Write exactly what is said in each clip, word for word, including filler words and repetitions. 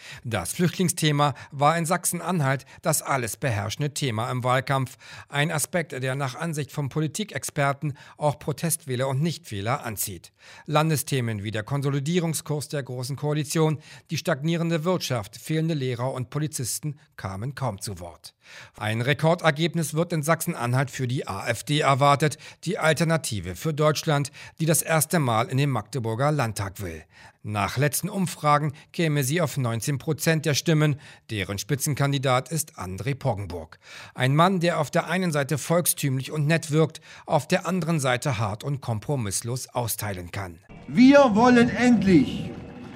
Das Flüchtlingsthema war in Sachsen-Anhalt das alles beherrschende Thema im Wahlkampf. Ein Aspekt, der nach Ansicht von Politikexperten auch Protestwähler und Nichtwähler anzieht. Landesthemen wie der Konsolidierungskurs der Großen Koalition, die stagnierende Wirtschaft, fehlende Lehrer und Polizisten kamen kaum zu Wort. Ein Rekordergebnis wird in Sachsen-Anhalt für die AfD erwartet, die Alternative für Deutschland, die das erste Mal in den Magdeburger Landtag will. Nach letzten Umfragen käme sie auf neunzehn Prozent der Stimmen. Deren Spitzenkandidat ist André Poggenburg. Ein Mann, der auf der einen Seite volkstümlich und nett wirkt, auf der anderen Seite hart und kompromisslos austeilen kann. Wir wollen endlich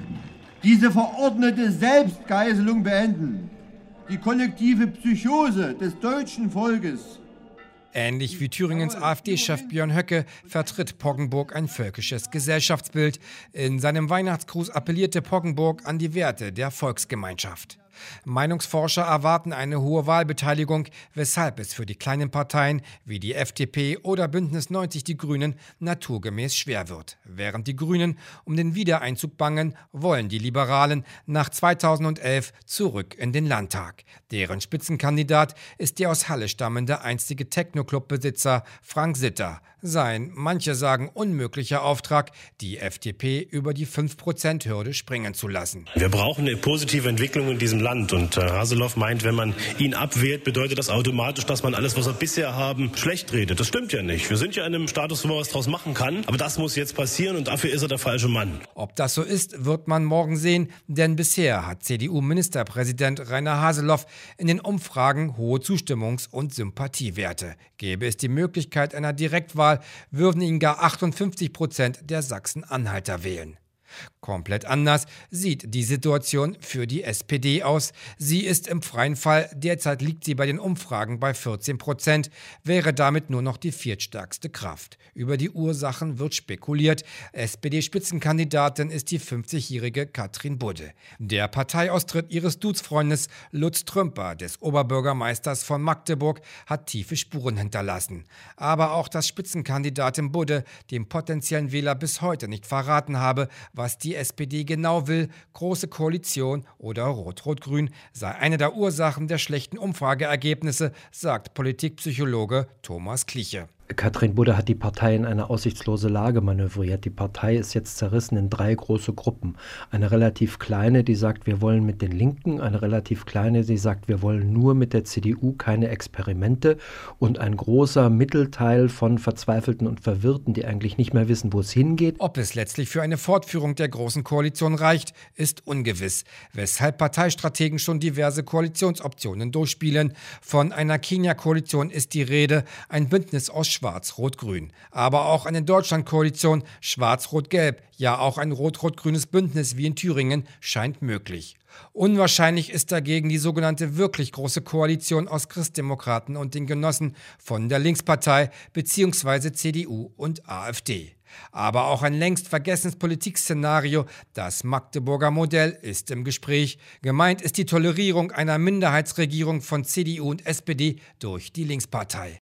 diese verordnete Selbstgeißelung beenden. Die kollektive Psychose des deutschen Volkes. Ähnlich wie Thüringens AfD-Chef Björn Höcke vertritt Poggenburg ein völkisches Gesellschaftsbild. In seinem Weihnachtsgruß appellierte Poggenburg an die Werte der Volksgemeinschaft. Meinungsforscher erwarten eine hohe Wahlbeteiligung, weshalb es für die kleinen Parteien wie die F D P oder Bündnis neunzig Die Grünen naturgemäß schwer wird. Während die Grünen um den Wiedereinzug bangen, wollen die Liberalen nach zweitausendelf zurück in den Landtag. Deren Spitzenkandidat ist der aus Halle stammende einstige Techno-Club-Besitzer Frank Sitter. Sein, manche sagen, unmöglicher Auftrag, die F D P über die fünf Prozent Hürde springen zu lassen. Wir brauchen eine positive Entwicklung in diesem Land. Und äh, Haseloff meint, wenn man ihn abwählt, bedeutet das automatisch, dass man alles, was wir bisher haben, schlecht redet. Das stimmt ja nicht. Wir sind ja in einem Status, wo man was draus machen kann. Aber das muss jetzt passieren und dafür ist er der falsche Mann. Ob das so ist, wird man morgen sehen. Denn bisher hat C D U-Ministerpräsident Rainer Haseloff in den Umfragen hohe Zustimmungs- und Sympathiewerte. Gäbe es die Möglichkeit einer Direktwahl, würden ihn gar achtundfünfzig Prozent der Sachsen-Anhalter wählen. Komplett anders sieht die Situation für die S P D aus. Sie ist im freien Fall, derzeit liegt sie bei den Umfragen bei vierzehn Prozent, wäre damit nur noch die viertstärkste Kraft. Über die Ursachen wird spekuliert. S P D-Spitzenkandidatin ist die fünfzigjährige Katrin Budde. Der Parteiaustritt ihres Duzfreundes Lutz Trümper, des Oberbürgermeisters von Magdeburg, hat tiefe Spuren hinterlassen. Aber auch dass Spitzenkandidatin Budde dem potenziellen Wähler bis heute nicht verraten habe, was die S P D genau will, Große Koalition oder Rot-Rot-Grün, sei eine der Ursachen der schlechten Umfrageergebnisse, sagt Politikpsychologe Thomas Kliche. Katrin Budde hat die Partei in eine aussichtslose Lage manövriert. Die Partei ist jetzt zerrissen in drei große Gruppen. Eine relativ kleine, die sagt, wir wollen mit den Linken. Eine relativ kleine, die sagt, wir wollen nur mit der C D U, keine Experimente. Und ein großer Mittelteil von Verzweifelten und Verwirrten, die eigentlich nicht mehr wissen, wo es hingeht. Ob es letztlich für eine Fortführung der Großen Koalition reicht, ist ungewiss. Weshalb Parteistrategen schon diverse Koalitionsoptionen durchspielen. Von einer Kenia-Koalition ist die Rede, ein Bündnis aus Schwarz-Rot-Grün. Aber auch eine Deutschlandkoalition Schwarz-Rot-Gelb, ja auch ein rot-rot-grünes Bündnis wie in Thüringen scheint möglich. Unwahrscheinlich ist dagegen die sogenannte wirklich große Koalition aus Christdemokraten und den Genossen von der Linkspartei bzw. C D U und AfD. Aber auch ein längst vergessenes Politikszenario, das Magdeburger Modell, ist im Gespräch. Gemeint ist die Tolerierung einer Minderheitsregierung von C D U und S P D durch die Linkspartei.